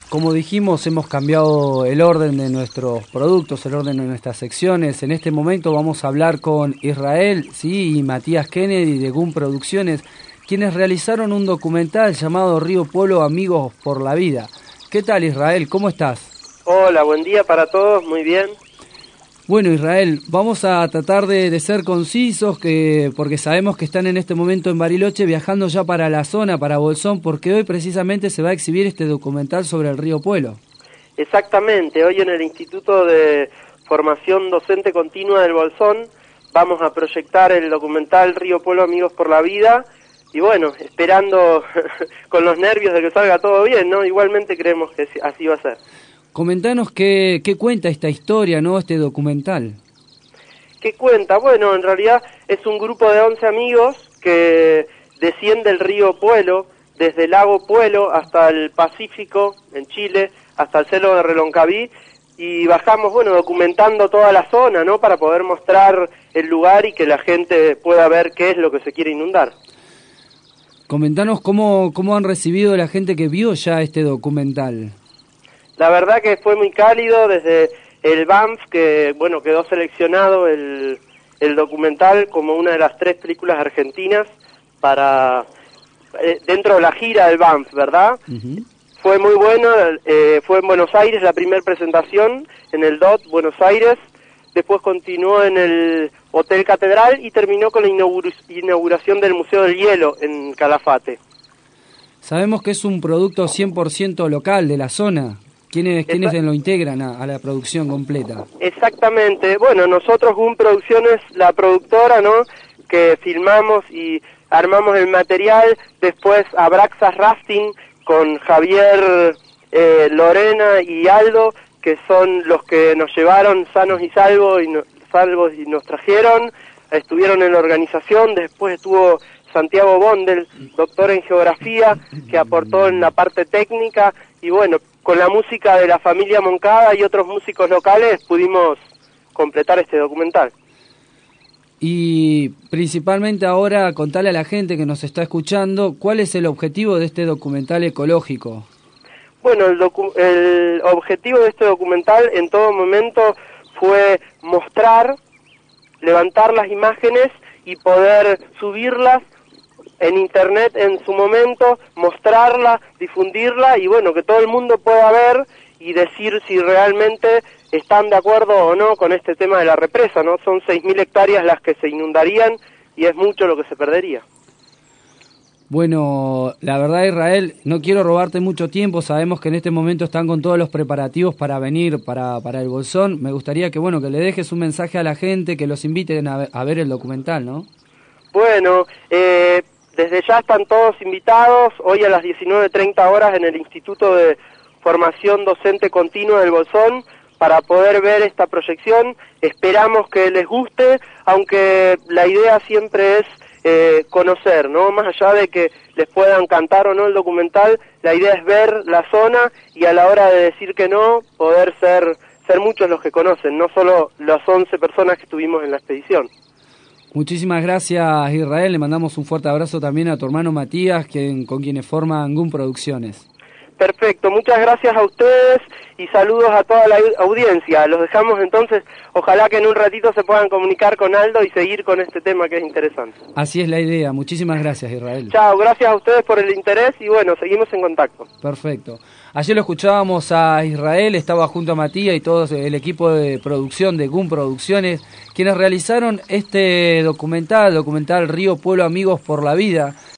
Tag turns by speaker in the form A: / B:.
A: Como dijimos, hemos cambiado el orden de nuestros productos, el orden de nuestras secciones. En este momento vamos a hablar con Israel, sí, y Matías Kennedy de GUM Producciones, quienes realizaron un documental llamado Río Pueblo Amigos por la Vida. ¿Qué tal, Israel? ¿Cómo estás?
B: Hola, buen día para todos, muy bien.
A: Bueno, Israel, vamos a tratar de ser concisos, porque sabemos que están en este momento en Bariloche viajando ya para la zona, para Bolsón, porque hoy precisamente se va a exhibir este documental sobre el río Puelo.
B: Exactamente, hoy en el Instituto de Formación Docente Continua del Bolsón vamos a proyectar el documental Río Puelo Amigos por la Vida y bueno, esperando con los nervios de que salga todo bien, ¿no? Igualmente creemos que así va a ser.
A: Comentanos qué cuenta esta historia, ¿no? Este documental.
B: ¿Qué cuenta? Bueno, en realidad es un grupo de 11 amigos que desciende el río Puelo, desde el lago Puelo hasta el Pacífico, en Chile, hasta el Cerro de Reloncaví, y bajamos, bueno, documentando toda la zona, ¿no? Para poder mostrar el lugar y que la gente pueda ver qué es lo que se quiere inundar.
A: Comentanos cómo han recibido la gente que vio ya este documental.
B: La verdad que fue muy cálido desde el BAMF, que bueno, quedó seleccionado el documental como una de las 3 películas argentinas para dentro de la gira del BAMF, ¿verdad? Uh-huh. Fue muy bueno, fue en Buenos Aires la primera presentación, en el DOT Buenos Aires, después continuó en el Hotel Catedral y terminó con la inauguración del Museo del Hielo en Calafate.
A: Sabemos que es un producto 100% local de la zona. ¿Quiénes lo integran a la producción completa?
B: Exactamente. Bueno, nosotros, GUM Producciones, la productora, ¿no? Que filmamos y armamos el material. Después Abraxas Rafting con Javier, Lorena y Aldo, que son los que nos llevaron sanos y salvos y nos trajeron. Estuvieron en la organización. Después estuvo Santiago Bondel, doctor en geografía, que aportó en la parte técnica. Y bueno, con la música de la familia Moncada y otros músicos locales pudimos completar este documental.
A: Y principalmente ahora contarle a la gente que nos está escuchando, ¿cuál es el objetivo de este documental ecológico?
B: Bueno, el objetivo de este documental en todo momento fue mostrar, levantar las imágenes y poder subirlas en internet en su momento, mostrarla, difundirla y bueno, que todo el mundo pueda ver y decir si realmente están de acuerdo o no con este tema de la represa, ¿no? Son 6.000 hectáreas las que se inundarían y es mucho lo que se perdería.
A: Bueno, la verdad, Israel, no quiero robarte mucho tiempo, sabemos que en este momento están con todos los preparativos para venir para el Bolsón. Me gustaría que que le dejes un mensaje a la gente, que los inviten a ver el documental, ¿no?
B: Bueno, desde ya están todos invitados, hoy a las 19:30 horas en el Instituto de Formación Docente Continua del Bolsón, para poder ver esta proyección. Esperamos que les guste, aunque la idea siempre es conocer, ¿no? Más allá de que les pueda encantar o no el documental, la idea es ver la zona y a la hora de decir que no, poder ser muchos los que conocen, no solo las 11 personas que estuvimos en la expedición.
A: Muchísimas gracias, Israel. Le mandamos un fuerte abrazo también a tu hermano Matías, con quienes forman GUM Producciones.
B: Perfecto, muchas gracias a ustedes y saludos a toda la audiencia. Los dejamos entonces, ojalá que en un ratito se puedan comunicar con Aldo y seguir con este tema que es interesante.
A: Así es la idea. Muchísimas gracias, Israel.
B: Chao, gracias a ustedes por el interés y bueno, seguimos en contacto.
A: Perfecto. Ayer lo escuchábamos a Israel, estaba junto a Matías y todo el equipo de producción de GUM Producciones, quienes realizaron este documental Río Pueblo Amigos por la Vida.